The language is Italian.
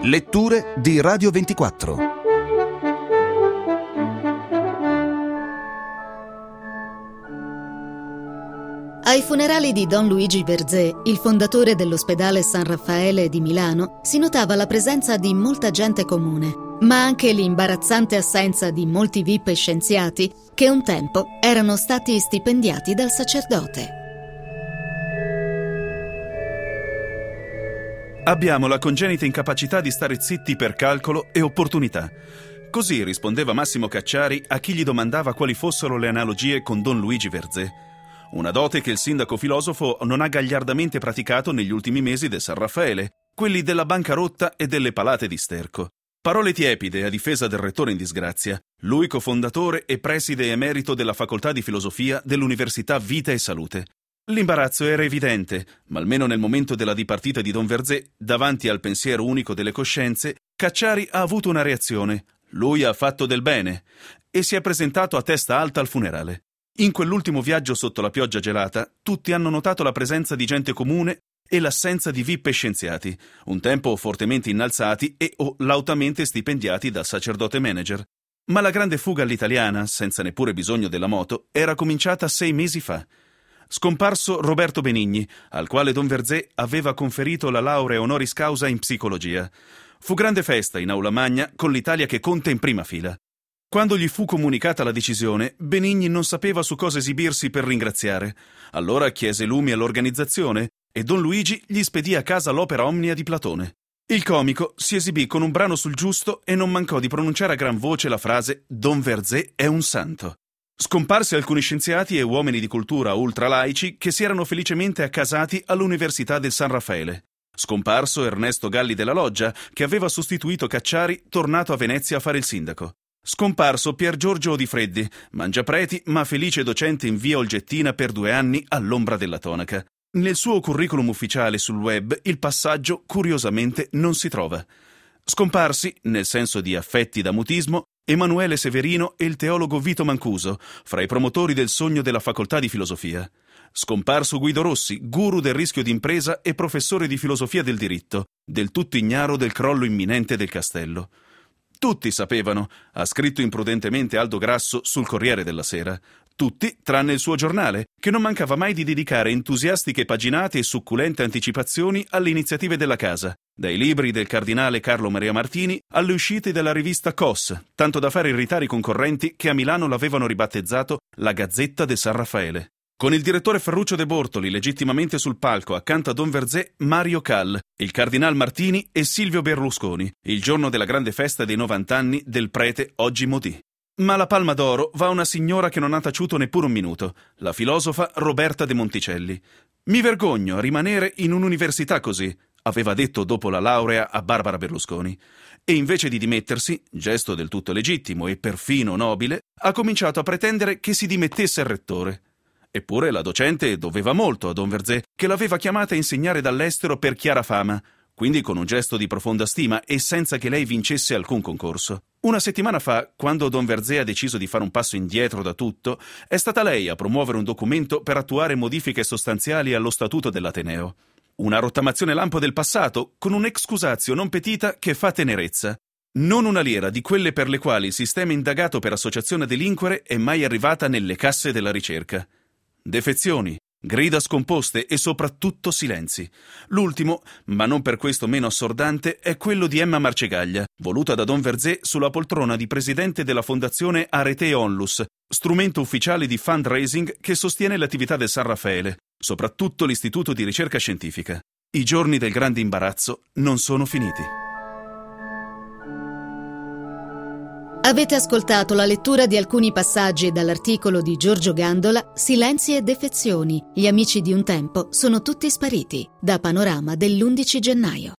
Letture di Radio 24. Ai funerali di Don Luigi Verzé, il fondatore dell'ospedale San Raffaele di Milano, si notava la presenza di molta gente comune, ma anche l'imbarazzante assenza di molti VIP e scienziati che un tempo erano stati stipendiati dal sacerdote. Abbiamo la congenita incapacità di stare zitti per calcolo e opportunità. Così rispondeva Massimo Cacciari a chi gli domandava quali fossero le analogie con Don Luigi Verzé. Una dote che il sindaco filosofo non ha gagliardamente praticato negli ultimi mesi del San Raffaele, quelli della bancarotta e delle palate di sterco. Parole tiepide a difesa del rettore in disgrazia, lui cofondatore e preside emerito della facoltà di filosofia dell'Università Vita e Salute. L'imbarazzo era evidente, ma almeno nel momento della dipartita di Don Verzé, davanti al pensiero unico delle coscienze, Cacciari ha avuto una reazione. Lui ha fatto del bene e si è presentato a testa alta al funerale. In quell'ultimo viaggio sotto la pioggia gelata, tutti hanno notato la presenza di gente comune e l'assenza di VIP e scienziati, un tempo fortemente innalzati e o lautamente stipendiati dal sacerdote manager. Ma la grande fuga all'italiana, senza neppure bisogno della moto, era cominciata 6 mesi fa. Scomparso Roberto Benigni, al quale Don Verzé aveva conferito la laurea honoris causa in psicologia. Fu grande festa in aula magna con l'Italia che conta in prima fila. Quando gli fu comunicata la decisione, Benigni non sapeva su cosa esibirsi per ringraziare. Allora chiese lumi all'organizzazione e Don Luigi gli spedì a casa l'opera omnia di Platone. Il comico si esibì con un brano sul giusto e non mancò di pronunciare a gran voce la frase «Don Verzé è un santo». Scomparsi alcuni scienziati e uomini di cultura ultralaici che si erano felicemente accasati all'Università del San Raffaele. Scomparso Ernesto Galli della Loggia, che aveva sostituito Cacciari, tornato a Venezia a fare il sindaco. Scomparso Pier Giorgio Odifreddi, mangiapreti ma felice docente in via Olgettina per 2 anni all'ombra della tonaca. Nel suo curriculum ufficiale sul web il passaggio, curiosamente, non si trova. Scomparsi, nel senso di affetti da mutismo, Emanuele Severino e il teologo Vito Mancuso, fra i promotori del sogno della facoltà di filosofia. Scomparso Guido Rossi, guru del rischio d'impresa e professore di filosofia del diritto, del tutto ignaro del crollo imminente del castello. Tutti sapevano, ha scritto imprudentemente Aldo Grasso sul Corriere della Sera. Tutti, tranne il suo giornale, che non mancava mai di dedicare entusiastiche paginate e succulente anticipazioni alle iniziative della casa, dai libri del cardinale Carlo Maria Martini alle uscite della rivista COS, tanto da fare irritare i concorrenti che a Milano l'avevano ribattezzato la Gazzetta de San Raffaele. Con il direttore Ferruccio De Bortoli legittimamente sul palco accanto a Don Verzé, Mario Cal, il cardinal Martini e Silvio Berlusconi, il giorno della grande festa dei 90 anni del prete oggi Modì. Ma la palma d'oro va a una signora che non ha taciuto neppure un minuto, la filosofa Roberta De Monticelli. «Mi vergogno a rimanere in un'università così», aveva detto dopo la laurea a Barbara Berlusconi. E invece di dimettersi, gesto del tutto legittimo e perfino nobile, ha cominciato a pretendere che si dimettesse il rettore. Eppure la docente doveva molto a Don Verzé, che l'aveva chiamata a insegnare dall'estero per chiara fama, quindi con un gesto di profonda stima e senza che lei vincesse alcun concorso. Una settimana fa, quando Don Verzé ha deciso di fare un passo indietro da tutto, è stata lei a promuovere un documento per attuare modifiche sostanziali allo statuto dell'Ateneo. Una rottamazione lampo del passato, con un'excusatio non petita che fa tenerezza. Non una lira di quelle per le quali il sistema indagato per associazione a delinquere è mai arrivata nelle casse della ricerca. Defezioni, grida scomposte e soprattutto silenzi. L'ultimo, ma non per questo meno assordante, è quello di Emma Marcegaglia, voluta da Don Verzé sulla poltrona di presidente della fondazione Arete Onlus, strumento ufficiale di fundraising che sostiene l'attività del San Raffaele, soprattutto l'Istituto di Ricerca Scientifica. I giorni del grande imbarazzo non sono finiti. Avete ascoltato la lettura di alcuni passaggi dall'articolo di Giorgio Gandola «Silenzi e defezioni. Gli amici di un tempo sono tutti spariti», da Panorama dell'11 gennaio.